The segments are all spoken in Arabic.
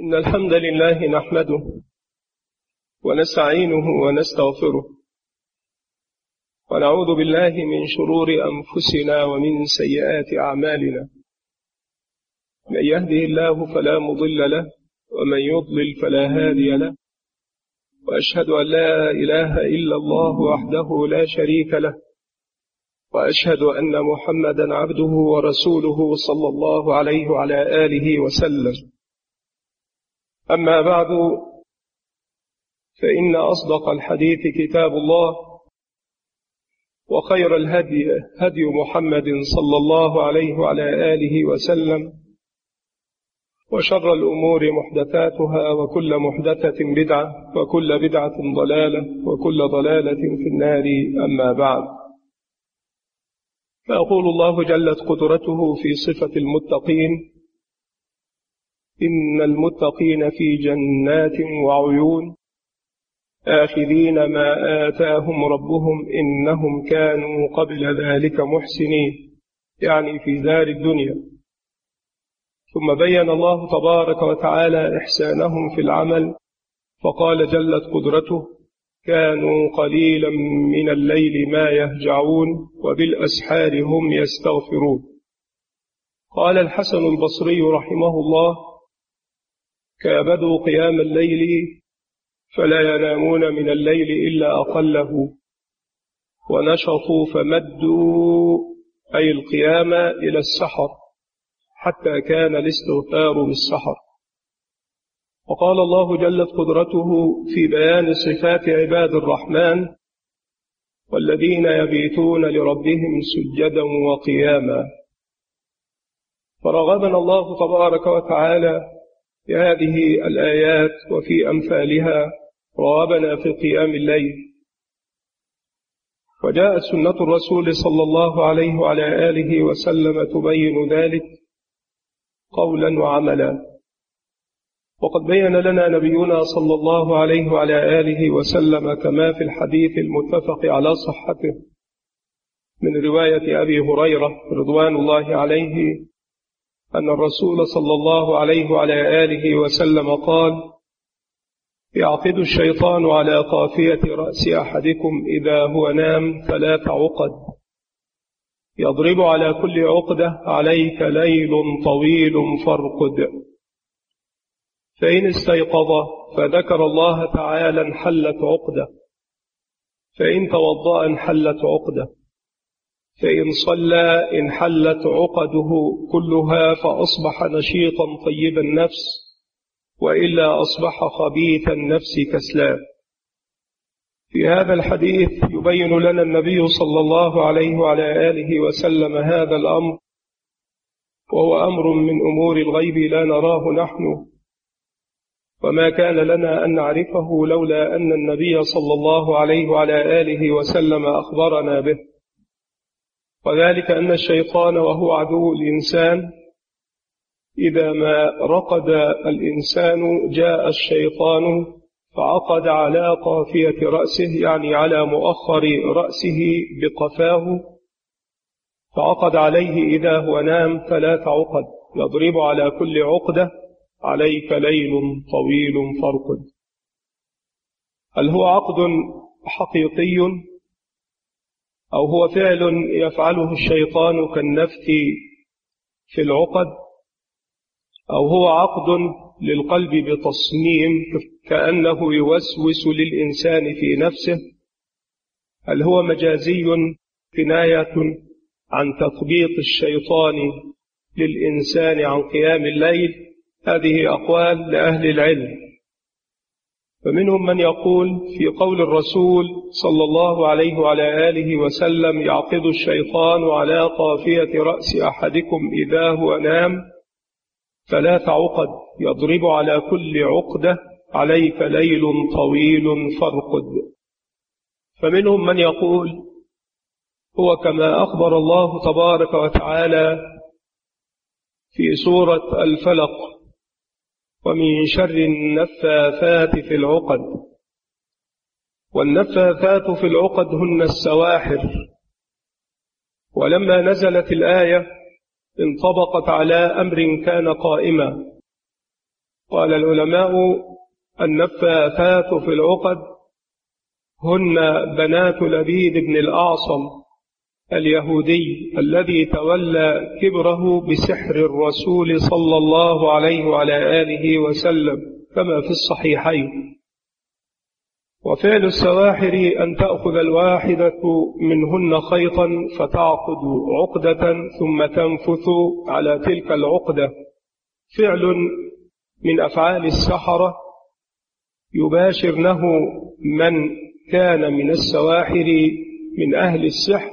إن الحمد لله نحمده ونستعينه ونستغفره ونعوذ بالله من شرور أنفسنا ومن سيئات أعمالنا. من يهده الله فلا مضل له ومن يضلل فلا هادي له، وأشهد أن لا إله إلا الله وحده لا شريك له، وأشهد أن محمدا عبده ورسوله صلى الله عليه وعلى آله وسلم. أما بعد، فإن أصدق الحديث كتاب الله، وخير الهدي هدي محمد صلى الله عليه وعلى آله وسلم، وشر الأمور محدثاتها، وكل محدثة بدعة، وكل بدعة ضلالة، وكل ضلالة في النار. أما بعد، فأقول الله جلت قدرته في صفة المتقين: إن المتقين في جنات وعيون آخذين ما آتاهم ربهم إنهم كانوا قبل ذلك محسنين، يعني في دار الدنيا. ثم بين الله تبارك وتعالى إحسانهم في العمل، فقال جلت قدرته: كانوا قليلا من الليل ما يهجعون وبالأسحار هم يستغفرون. قال الحسن البصري رحمه الله: كابدوا قيام الليل فلا ينامون من الليل إلا أقله، ونشطوا فمدوا أي القيام إلى السحر حتى كان الاستغفار بالسحر. وقال الله جلت قدرته في بيان صفات عباد الرحمن: والذين يبيتون لربهم سجدا وقياما. فرغبنا الله تبارك وتعالى بهذه الآيات وفي أمثالها، رغبنا في قيام الليل. وجاءت سنة الرسول صلى الله عليه وعلى آله وسلم تبين ذلك قولا وعملا. وقد بين لنا نبينا صلى الله عليه وعلى آله وسلم كما في الحديث المتفق على صحته من رواية أبي هريرة رضوان الله عليه أن الرسول صلى الله عليه وعلى آله وسلم قال: يعقد الشيطان على قافية رأس أحدكم إذا هو نام 3 عقد، يضرب على كل عقدة: عليك ليل طويل فارقد. فإن استيقظ فذكر الله تعالى انحلت عقدة، فإن توضأ انحلت عقدة، فإن صلى انحلت عقده كلها، فأصبح نشيطا طيب النفس، وإلا أصبح خبيث النفس كسلان. في هذا الحديث يبين لنا النبي صلى الله عليه وعلى آله وسلم هذا الأمر، وهو أمر من أمور الغيب لا نراه نحن، وما كان لنا أن نعرفه لولا أن النبي صلى الله عليه وعلى آله وسلم أخبرنا به. وذلك أن الشيطان وهو عدو الإنسان إذا ما رقد الإنسان جاء الشيطان فعقد على قافية رأسه، يعني على مؤخر رأسه بقفاه، فعقد عليه إذا هو نام 3 عقد، يضرب على كل عقدة: عليك ليل طويل فارقد. هل هو عقد حقيقي، أو هو فعل يفعله الشيطان كالنفث في العقد، أو هو عقد للقلب بتصميم كأنه يوسوس للإنسان في نفسه؟ هل هو مجازي كناية عن تثبيط الشيطان للإنسان عن قيام الليل؟ هذه أقوال لأهل العلم. فمنهم من يقول في قول الرسول صلى الله عليه وعلى آله وسلم: يعقد الشيطان على قافية رأس أحدكم إذا هو نام 3 عقد، يضرب على كل عقدة: عليك ليل طويل فارقد. فمنهم من يقول هو كما أخبر الله تبارك وتعالى في سورة الفلق: ومن شر النفاثات في العقد. والنفاثات في العقد هن السواحر. ولما نزلت الآية انطبقت على أمر كان قائما، قال العلماء: النفاثات في العقد هن بنات لبيد بن الأعصم اليهودي الذي تولى كبره بسحر الرسول صلى الله عليه وعلى آله وسلم كما في الصحيحين. وفعل السواحر أن تأخذ الواحدة منهن خيطا فتعقد عقدة ثم تنفث على تلك العقدة، فعل من أفعال السحرة يباشرنه من كان من السواحر من أهل السحر.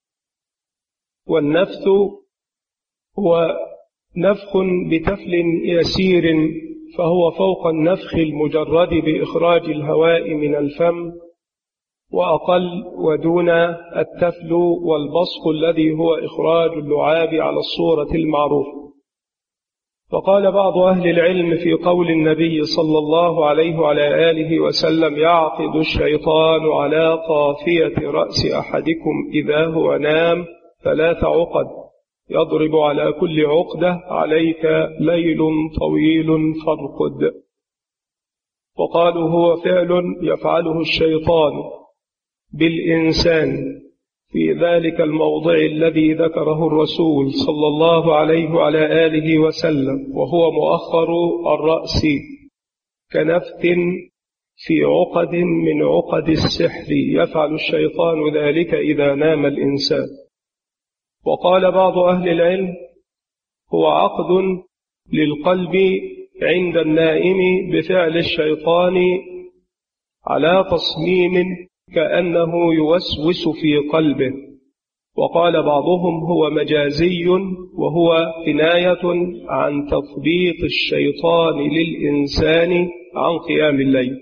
والنفث هو نفخ بتفل يسير، فهو فوق النفخ المجرد بإخراج الهواء من الفم، وأقل ودون التفل والبصق الذي هو إخراج اللعاب على الصورة المعروفة. فقال بعض أهل العلم في قول النبي صلى الله عليه وعلى آله وسلم: يعقد الشيطان على قافية رأس أحدكم إذا هو نام 3 عقد، يضرب على كل عقدة: عليك ليل طويل فارقد. وقالوا: هو فعل يفعله الشيطان بالإنسان في ذلك الموضع الذي ذكره الرسول صلى الله عليه وعلى آله وسلم، وهو مؤخر الرأس، كنفث في عقد من عقد السحر، يفعل الشيطان ذلك إذا نام الإنسان. وقال بعض أهل العلم: هو عقد للقلب عند النائم بفعل الشيطان على تصميم كأنه يوسوس في قلبه. وقال بعضهم: هو مجازي، وهو كناية عن تثبيط الشيطان للإنسان عن قيام الليل.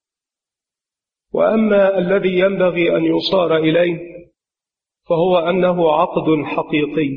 وأما الذي ينبغي أن يصار إليه فهو أنه عقد حقيقي،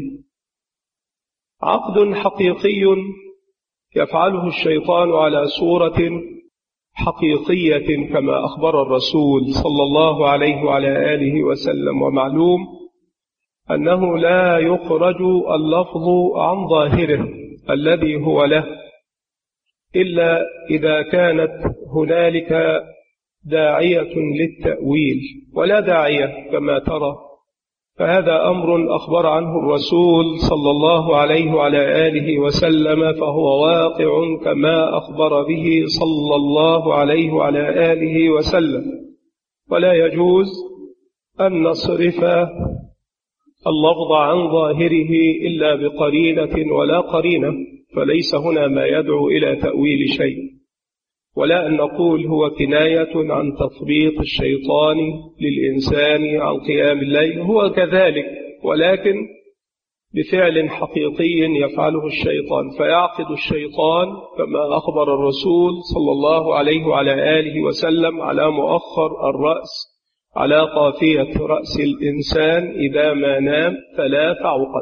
عقد حقيقي يفعله الشيطان على صورة حقيقية كما أخبر الرسول صلى الله عليه وعلى آله وسلم. ومعلوم أنه لا يخرج اللفظ عن ظاهره الذي هو له إلا إذا كانت هنالك داعية للتأويل، ولا داعية كما ترى، فهذا أمر أخبر عنه الرسول صلى الله عليه وعلى آله وسلم، فهو واقع كما أخبر به صلى الله عليه وعلى آله وسلم. ولا يجوز أن نصرف اللفظ عن ظاهره إلا بقرينة ولا قرينة، فليس هنا ما يدعو إلى تأويل شيء، ولا أن نقول هو كناية عن تثبيط الشيطان للإنسان عن قيام الليل، هو كذلك، ولكن بفعل حقيقي يفعله الشيطان. فيعقد الشيطان كما أخبر الرسول صلى الله عليه وعلى آله وسلم على مؤخر الرأس، على قافية رأس الإنسان إذا ما نام 3 عقد،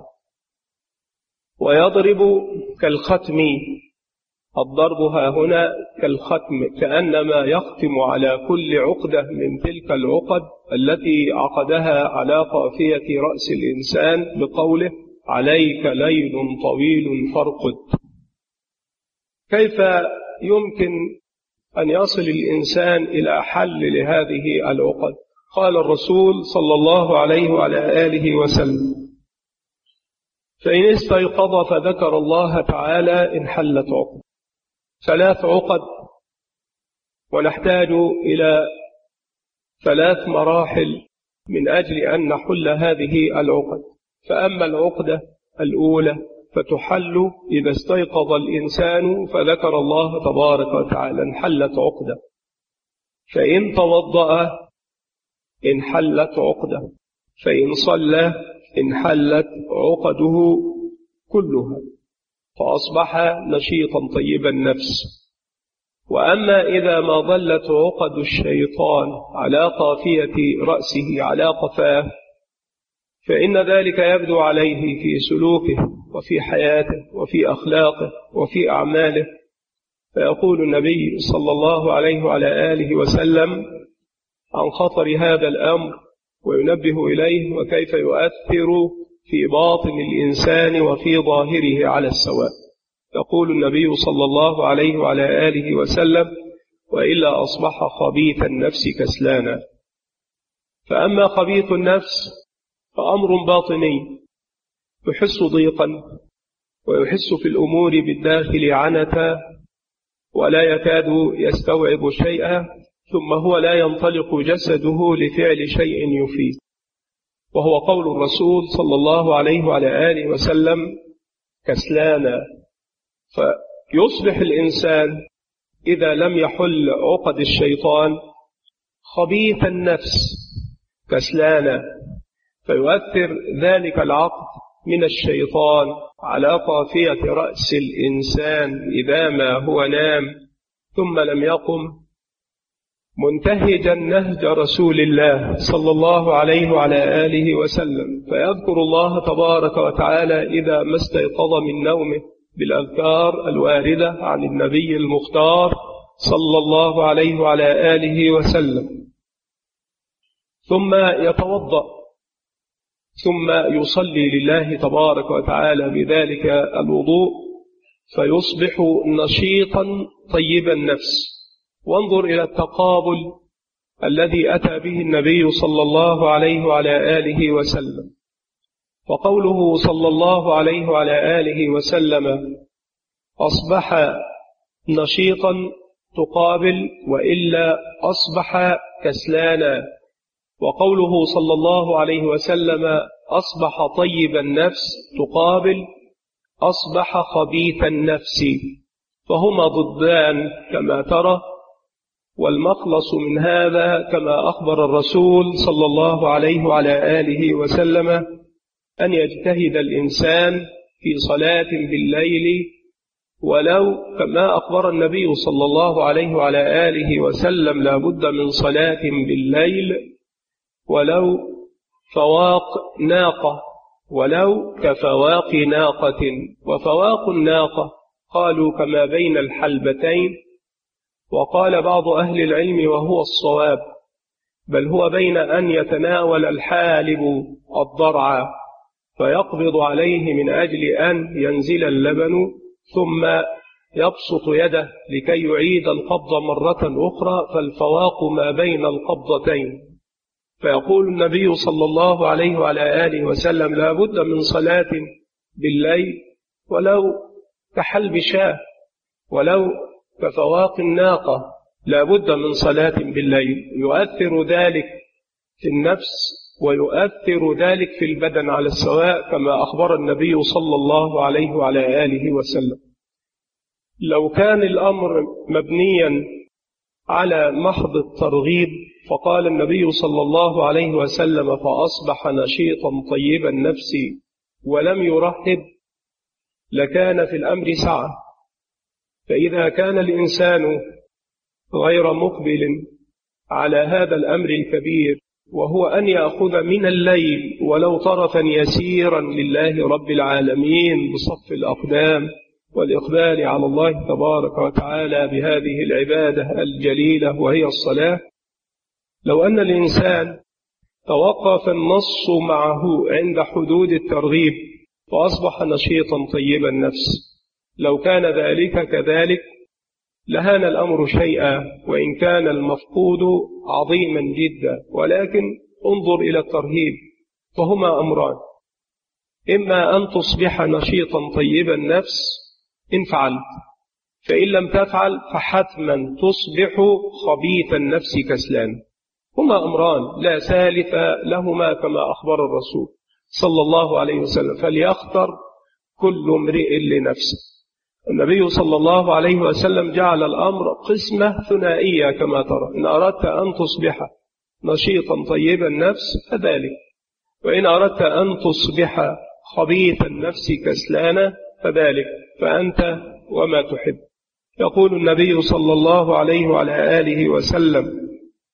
ويضرب كالختم. الضرب ها هنا كالختم، كأنما يختم على كل عقدة من تلك العقد التي عقدها على قافية رأس الإنسان بقوله: عليك ليل طويل فارقد. كيف يمكن أن يصل الإنسان إلى حل لهذه العقد؟ قال الرسول صلى الله عليه وعلى آله وسلم: فإن استيقظ فذكر الله تعالى انحلت عقد. 3 عقد، ونحتاج إلى 3 مراحل من أجل أن نحل هذه العقد. فأما العقدة الأولى فتحل إذا استيقظ الإنسان فذكر الله تبارك وتعالى انحلت عقدة. فإن توضأ انحلت عقدة، فإن صلى انحلت عقده كلها، فأصبح نشيطا طيب النفس. وأما إذا ما ظلت عقد الشيطان على قافية رأسه على قفاه، فإن ذلك يبدو عليه في سلوكه وفي حياته وفي أخلاقه وفي أعماله. فيقول النبي صلى الله عليه وعلى آله وسلم عن خطر هذا الأمر وينبه إليه، وكيف يؤثر في باطن الإنسان وفي ظاهره على السواء. يقول النبي صلى الله عليه وعلى آله وسلم: وإلا أصبح خبيث النفس كسلانا. فأما خبيث النفس فأمر باطني، يحس ضيقا ويحس في الأمور بالداخل عنتا ولا يكاد يستوعب شيئا، ثم هو لا ينطلق جسده لفعل شيء يفيد، وهو قول الرسول صلى الله عليه وعلى آله وسلم: كسلانا. فيصبح الإنسان إذا لم يحل عقد الشيطان خبيث النفس كسلانا، فيؤثر ذلك العقد من الشيطان على قافية رأس الإنسان إذا ما هو نام ثم لم يقم، منتهجا نهج رسول الله صلى الله عليه وعلى آله وسلم، فيذكر الله تبارك وتعالى إذا ما استيقظ من نومه بالأذكار الواردة عن النبي المختار صلى الله عليه وعلى آله وسلم، ثم يتوضأ، ثم يصلي لله تبارك وتعالى بذلك الوضوء، فيصبح نشيطا طيب النفس. وانظر إلى التقابل الذي أتى به النبي صلى الله عليه وعلى آله وسلم، وقوله صلى الله عليه وعلى آله وسلم: أصبح نشيطا تقابل وإلا أصبح كسلانا، وقوله صلى الله عليه وسلم: أصبح طيب النفس تقابل أصبح خبيث النفس، فهما ضدان كما ترى، والمخلص من هذا كما أخبر الرسول صلى الله عليه وعلى آله وسلم أن يجتهد الإنسان في صلاة بالليل، ولو كما أخبر النبي صلى الله عليه وعلى آله وسلم لا بد من صلاة بالليل ولو فواق ناقة، ولو كفواق ناقة. وفواق الناقة قالوا كما بين الحلبتين، وقال بعض أهل العلم وهو الصواب، بل هو بين أن يتناول الحالب الضرع فيقبض عليه من أجل أن ينزل اللبن ثم يبسط يده لكي يعيد القبض مرة أخرى، فالفواق ما بين القبضتين. فيقول النبي صلى الله عليه وعلى آله وسلم: لا بد من صلاة بالليل ولو كحلب شاة، ولو كفواق الناقة، لا بد من صلاة بالليل. يؤثر ذلك في النفس ويؤثر ذلك في البدن على السواء، كما أخبر النبي صلى الله عليه وعلى آله وسلم. لو كان الأمر مبنيا على محض الترغيب، فقال النبي صلى الله عليه وسلم: فأصبح نشيطا طيب النفس، ولم يرحب، لكان في الأمر سعة. فإذا كان الإنسان غير مقبل على هذا الأمر الكبير، وهو أن يأخذ من الليل ولو طرفا يسيرا لله رب العالمين بصف الأقدام والإقبال على الله تبارك وتعالى بهذه العبادة الجليلة وهي الصلاة، لو أن الإنسان توقف النص معه عند حدود الترغيب فأصبح نشيطا طيب النفس، لو كان ذلك كذلك لهان الأمر شيئا، وإن كان المفقود عظيما جدا. ولكن انظر إلى الترهيب، فهما أمران: إما أن تصبح نشيطا طيب النفس إن فعلت، فإن لم تفعل فحتما تصبح خبيث النفس كسلان. هما أمران لا ثالث لهما كما أخبر الرسول صلى الله عليه وسلم، فليختر كل امرئ لنفسه. النبي صلى الله عليه وسلم جعل الأمر قسمة ثنائية كما ترى: إن أردت أن تصبح نشيطا طيب النفس فذلك، وإن أردت أن تصبح خبيث النفس كسلانا فذلك، فأنت وما تحب. يقول النبي صلى الله عليه وعلى آله وسلم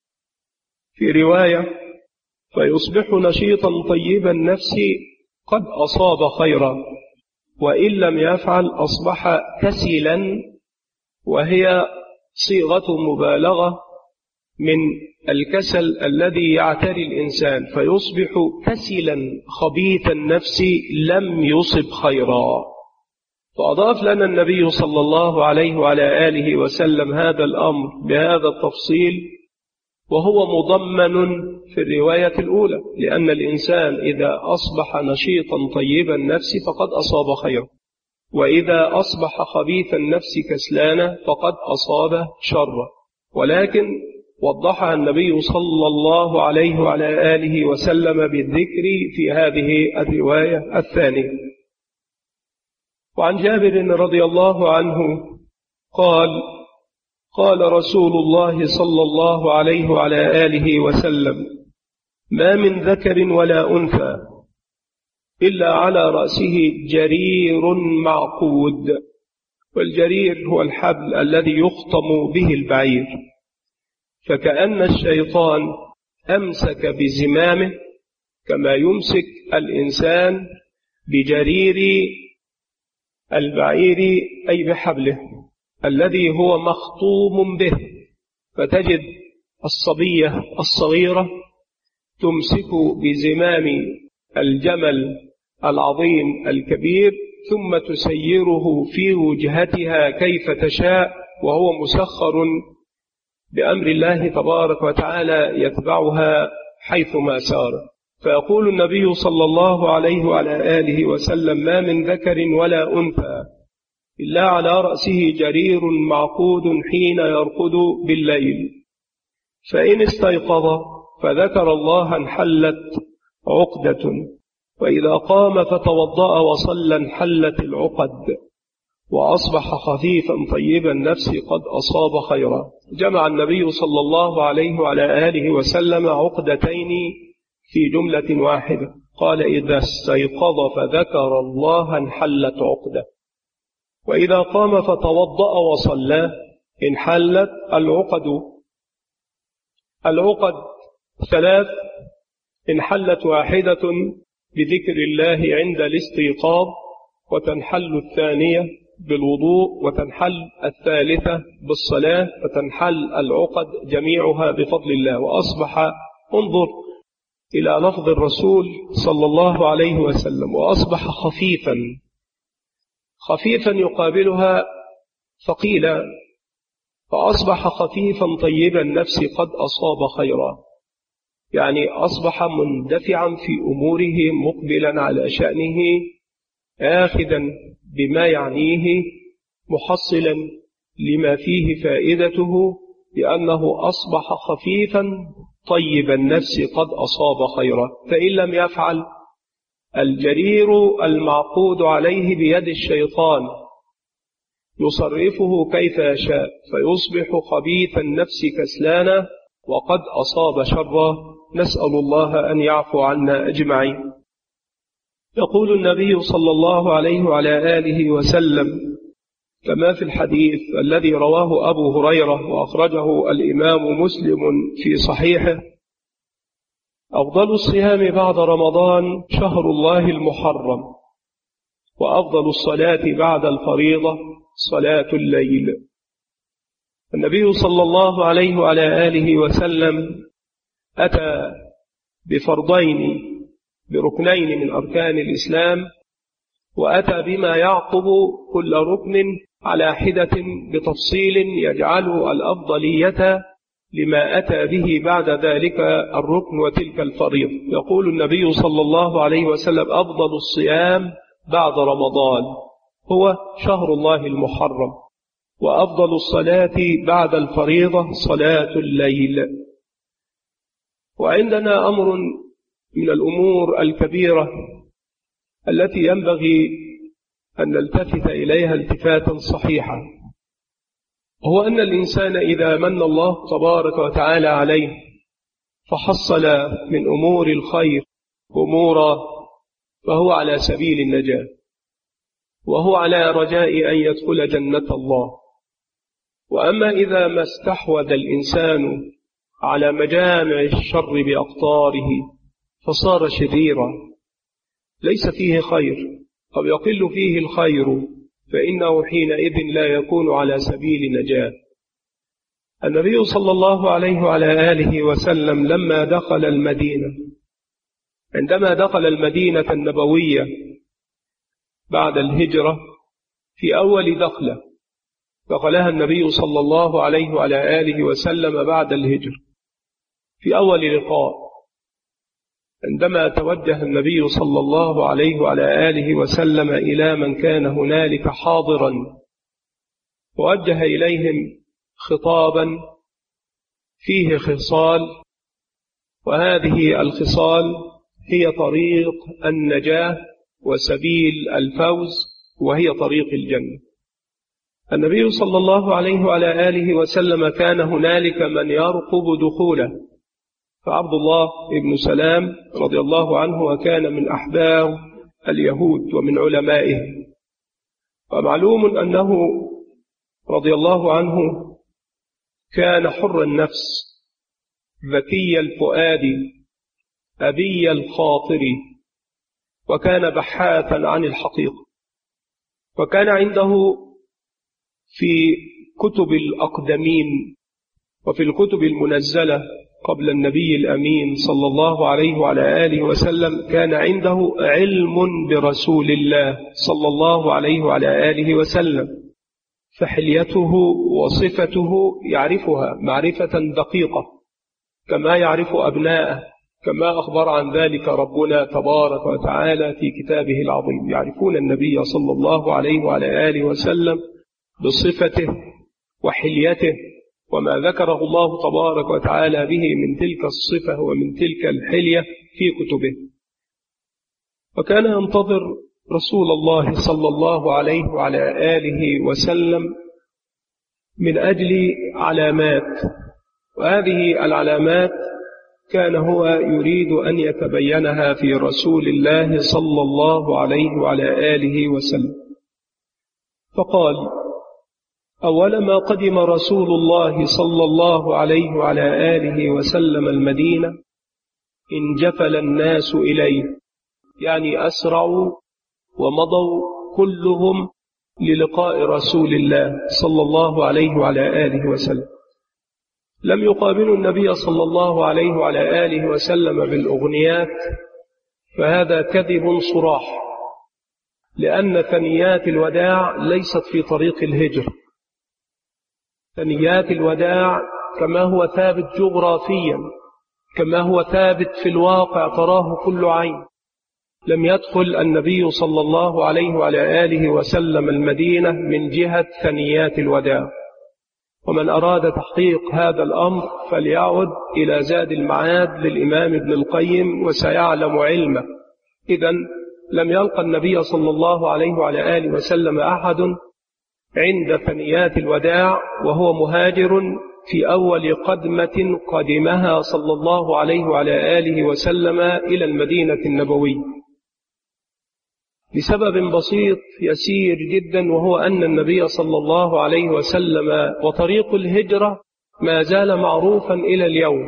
في رواية: فيصبح نشيطا طيب النفس قد أصاب خيرا، وإن لم يفعل أصبح كسلا، وهي صيغة مبالغة من الكسل الذي يعتري الإنسان، فيصبح كسلا خبيث النفس لم يصب خيرا. فأضاف لنا النبي صلى الله عليه وعلى آله وسلم هذا الأمر بهذا التفصيل، وهو مضمن في الرواية الأولى، لأن الإنسان إذا أصبح نشيطا طيب النفس فقد أصاب خيرا، وإذا أصبح خبيث النفس كسلانا فقد أصاب شرا. ولكن وضحها النبي صلى الله عليه وعلى آله وسلم بالذكر في هذه الرواية الثانية. وعن جابر رضي الله عنه قال: قال رسول الله صلى الله عليه وعلى آله وسلم: ما من ذكر ولا أنثى إلا على رأسه جرير معقود. والجرير هو الحبل الذي يخطم به البعير، فكأن الشيطان أمسك بزمامه كما يمسك الإنسان بجرير البعير، أي بحبله الذي هو مخطوم به. فتجد الصبية الصغيرة تمسك بزمام الجمل العظيم الكبير، ثم تسيره في وجهتها كيف تشاء، وهو مسخر بأمر الله تبارك وتعالى يتبعها حيثما سار. فيقول النبي صلى الله عليه وعلى آله وسلم: ما من ذكر ولا أنثى إلا على رأسه جرير معقود حين يرقد بالليل، فإن استيقظ فذكر الله انحلت عقدة، وإذا قام فتوضأ وصلى انحلت العقد، وأصبح خفيفا طيب النفس قد أصاب خيرا. جمع النبي صلى الله عليه وعلى آله وسلم عقدتين في جملة واحدة، قال: إذا استيقظ فذكر الله انحلت عقدة، وإذا قام فتوضأ وصلى انحلت العقد. العقد ثلاث: انحلت واحدة بذكر الله عند الاستيقاظ، وتنحل الثانية بالوضوء، وتنحل الثالثة بالصلاة، فتنحل العقد جميعها بفضل الله. وأصبح، انظر إلى لفظ الرسول صلى الله عليه وسلم، وأصبح خفيفا. خفيفا يقابلها ثقيلا، فأصبح خفيفا طيب النفس قد أصاب خيرا، يعني أصبح مندفعا في أموره مقبلا على شأنه، آخذا بما يعنيه، محصلا لما فيه فائدته، لأنه أصبح خفيفا طيب النفس قد أصاب خيرا. فإن لم يفعل، الجرير المعقود عليه بيد الشيطان يصرفه كيف يشاء، فيصبح خبيث النفس كسلانا وقد أصاب شرا. نسأل الله أن يعفو عنا أجمعين. يقول النبي صلى الله عليه وعلى آله وسلم كما في الحديث الذي رواه أبو هريرة وأخرجه الإمام مسلم في صحيحه: أفضل الصيام بعد رمضان شهر الله المحرم، وأفضل الصلاة بعد الفريضة صلاة الليل. النبي صلى الله عليه وعلى آله وسلم أتى بفرضين، بركنين من أركان الإسلام، وأتى بما يعقب كل ركن على حدة بتفصيل يجعل الأفضلية لما أتى به بعد ذلك الركن وتلك الفريضة. يقول النبي صلى الله عليه وسلم: أفضل الصيام بعد رمضان هو شهر الله المحرم، وأفضل الصلاة بعد الفريضة صلاة الليل. وعندنا أمر من الأمور الكبيرة التي ينبغي أن نلتفت إليها التفاتا صحيحا، هو أن الإنسان إذا من الله تبارك وتعالى عليه فحصل من أمور الخير أمورا، فهو على سبيل النجاة، وهو على رجاء أن يدخل جنة الله. وأما إذا ما استحوذ الإنسان على مجامع الشر بأقطاره فصار شريرا، ليس فيه خير أو يقل فيه الخير، فإنه حينئذ لا يكون على سبيل نجاة. النبي صلى الله عليه وعلى آله وسلم لما دخل المدينة، عندما دخل المدينة النبوية بعد الهجرة، في أول دخلها النبي صلى الله عليه وعلى آله وسلم بعد الهجرة، في أول لقاء عندما توجه النبي صلى الله عليه وعلى آله وسلم إلى من كان هنالك حاضرا، ووجه إليهم خطابا فيه خصال، وهذه الخصال هي طريق النجاة وسبيل الفوز، وهي طريق الجنة. النبي صلى الله عليه وعلى آله وسلم كان هنالك من يرقب دخوله، فعبد الله بن سلام رضي الله عنه وكان من أحبار اليهود ومن علمائه، ومعلوم أنه رضي الله عنه كان حر النفس ذكي الفؤاد أبي الخاطر، وكان بحاثا عن الحقيقة، وكان عنده في كتب الأقدمين وفي الكتب المنزلة قبل النبي الأمين صلى الله عليه وعلى آله وسلم كان عنده علم برسول الله صلى الله عليه وعلى آله وسلم، فحليته وصفته يعرفها معرفة دقيقة كما يعرف أبناءه، كما أخبر عن ذلك ربنا تبارك وتعالى في كتابه العظيم. يعرفون النبي صلى الله عليه وعلى آله وسلم بصفته وحليته وما ذكره الله تبارك وتعالى به من تلك الصفة ومن تلك الحلية في كتبه. وكان ينتظر رسول الله صلى الله عليه وعلى آله وسلم من أجل علامات، وهذه العلامات كان هو يريد أن يتبينها في رسول الله صلى الله عليه وعلى آله وسلم. فقال: أول ما قدم رسول الله صلى الله عليه وعلى آله وسلم المدينة انجفل الناس إليه، يعني أسرعوا ومضوا كلهم للقاء رسول الله صلى الله عليه وعلى آله وسلم. لم يقابلوا النبي صلى الله عليه وعلى آله وسلم بالأغنيات، فهذا كذب صراح، لأن ثنيات الوداع ليست في طريق الهجر. ثنيات الوداع كما هو ثابت جغرافيا، كما هو ثابت في الواقع تراه كل عين، لم يدخل النبي صلى الله عليه وعلى آله وسلم المدينة من جهة ثنيات الوداع. ومن أراد تحقيق هذا الأمر فليعد إلى زاد المعاد للإمام ابن القيم وسيعلم علمه. إذن لم يلقى النبي صلى الله عليه وعلى آله وسلم أحد عند ثنيات الوداع وهو مهاجر في أول قدمة قدمها صلى الله عليه وعلى آله وسلم إلى المدينة النبوية، لسبب بسيط يسير جدا، وهو أن النبي صلى الله عليه وسلم وطريق الهجرة ما زال معروفا إلى اليوم،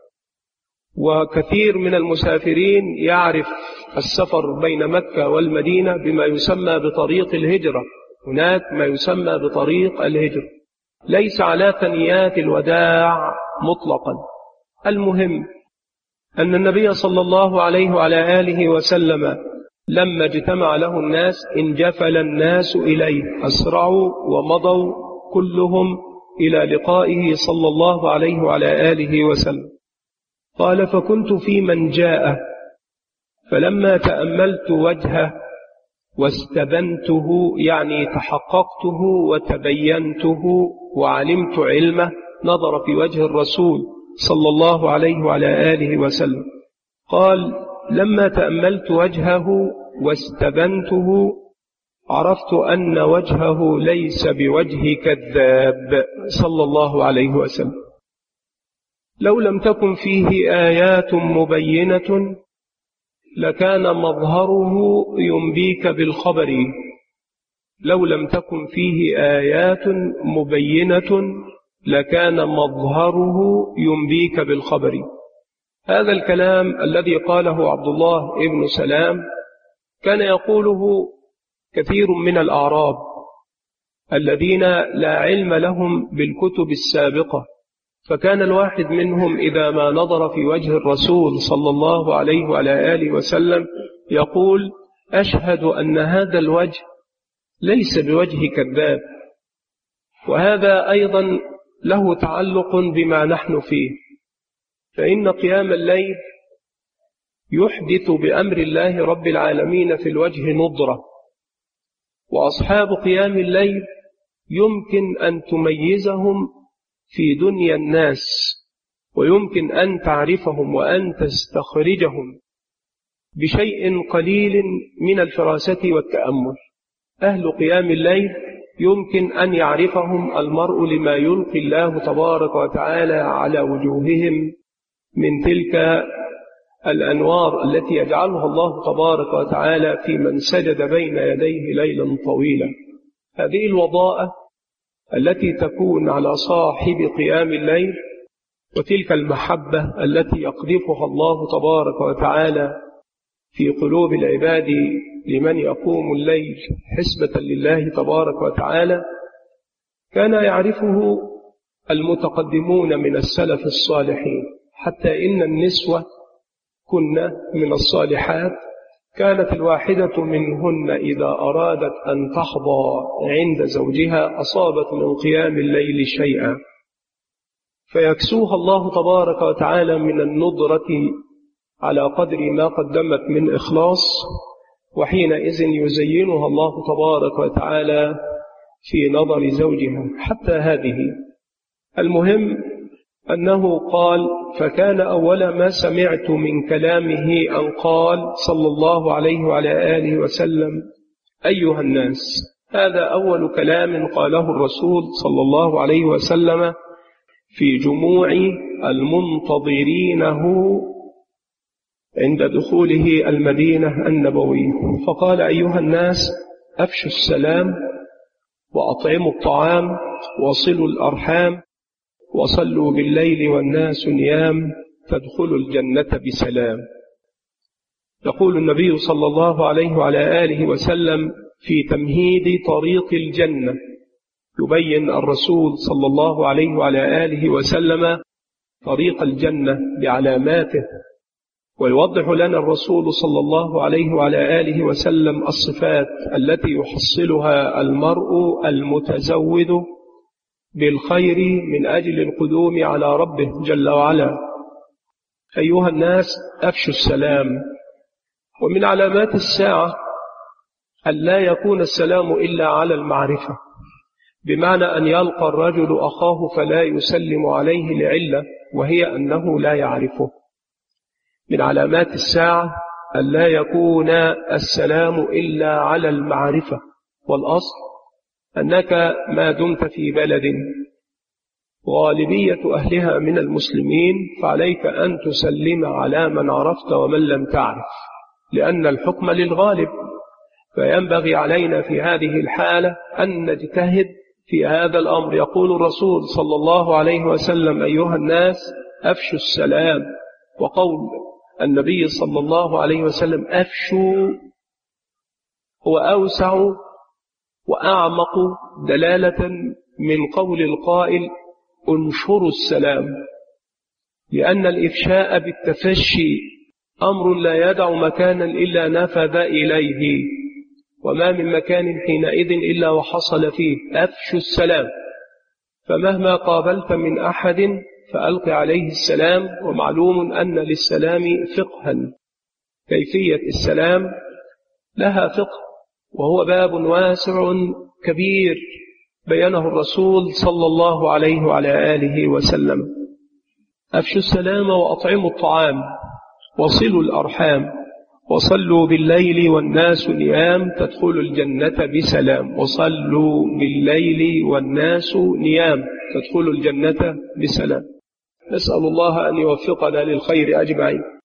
وكثير من المسافرين يعرف السفر بين مكة والمدينة بما يسمى بطريق الهجرة. هناك ما يسمى بطريق الهجرة، ليس على ثنيات الوداع مطلقا. المهم أن النبي صلى الله عليه وعلى آله وسلم لما اجتمع له الناس انجفل الناس إليه، أسرعوا ومضوا كلهم إلى لقائه صلى الله عليه وعلى آله وسلم. قال: فكنت في من جاء، فلما تأملت وجهه واستبنته، يعني تحققته وتبينته وعلمت علمه، نظر في وجه الرسول صلى الله عليه وعلى آله وسلم. قال: لما تأملت وجهه واستبنته عرفت أن وجهه ليس بوجه كذاب صلى الله عليه وسلم. لو لم تكن فيه آيات مبينة لكان مظهره ينبيك بالخبر. لو لم تكن فيه آيات مبينة لكان مظهره ينبيك بالخبر. هذا الكلام الذي قاله عبد الله بن سلام كان يقوله كثير من الأعراب الذين لا علم لهم بالكتب السابقة، فكان الواحد منهم إذا ما نظر في وجه الرسول صلى الله عليه وعلى آله وسلم يقول: أشهد أن هذا الوجه ليس بوجه كذاب. وهذا أيضا له تعلق بما نحن فيه، فإن قيام الليل يحدث بأمر الله رب العالمين في الوجه نضرة، وأصحاب قيام الليل يمكن أن تميزهم في دنيا الناس، ويمكن أن تعرفهم وأن تستخرجهم بشيء قليل من الفراسة والتأمل. أهل قيام الليل يمكن أن يعرفهم المرء لما يلقي الله تبارك وتعالى على وجوههم من تلك الأنوار التي يجعلها الله تبارك وتعالى في من سجد بين يديه ليلا طويلا. هذه الوضاءة التي تكون على صاحب قيام الليل، وتلك المحبة التي يقذفها الله تبارك وتعالى في قلوب العباد لمن يقوم الليل حسبة لله تبارك وتعالى، كان يعرفه المتقدمون من السلف الصالحين، حتى إن النسوة كن من الصالحات كانت الواحدة منهن إذا أرادت أن تحظى عند زوجها أصابت من قيام الليل شيئا، فيكسوها الله تبارك وتعالى من النضرة على قدر ما قدمت من إخلاص، وحينئذ يزينها الله تبارك وتعالى في نظر زوجها حتى هذه. المهم أنه قال: فكان أول ما سمعت من كلامه أن قال صلى الله عليه وعلى آله وسلم: أيها الناس. هذا أول كلام قاله الرسول صلى الله عليه وسلم في جموع المنتظرينه عند دخوله المدينة النبوية، فقال: أيها الناس، أفشوا السلام وأطعموا الطعام وصلوا الأرحام وصلوا بالليل والناس نيام تدخلوا الجنة بسلام. يقول النبي صلى الله عليه وعلى آله وسلم في تمهيد طريق الجنة، يبين الرسول صلى الله عليه وعلى آله وسلم طريق الجنة بعلاماته، ويوضح لنا الرسول صلى الله عليه وعلى آله وسلم الصفات التي يحصلها المرء المتزود بالخير من أجل القدوم على ربه جل وعلا. أيها الناس، أفشوا السلام. ومن علامات الساعة أن لا يكون السلام إلا على المعرفة، بمعنى أن يلقى الرجل أخاه فلا يسلم عليه لعلة وهي أنه لا يعرفه. من علامات الساعة أن لا يكون السلام إلا على المعرفة، والأصل أنك ما دمت في بلد غالبية أهلها من المسلمين فعليك أن تسلم على من عرفت ومن لم تعرف، لأن الحكم للغالب. فينبغي علينا في هذه الحالة أن نجتهد في هذا الأمر. يقول الرسول صلى الله عليه وسلم: أيها الناس، أفشوا السلام. وقول النبي صلى الله عليه وسلم أفشوا هو أوسع وأعمق دلالة من قول القائل انشروا السلام، لأن الإفشاء بالتفشي أمر لا يدع مكانا إلا نفذ إليه، وما من مكان حينئذ إلا وحصل فيه. أفشوا السلام، فمهما قابلت من أحد فألق عليه السلام. ومعلوم أن للسلام فقها، كيفية السلام لها فقه، وهو باب واسع كبير بينه الرسول صلى الله عليه وعلى آله وسلم. أفشوا السلام وأطعموا الطعام وصلوا الأرحام وصلوا بالليل والناس نيام تدخلوا الجنة بسلام. وصلوا بالليل والناس نيام تدخلوا الجنة بسلام. نسأل الله أن يوفقنا للخير أجمعين.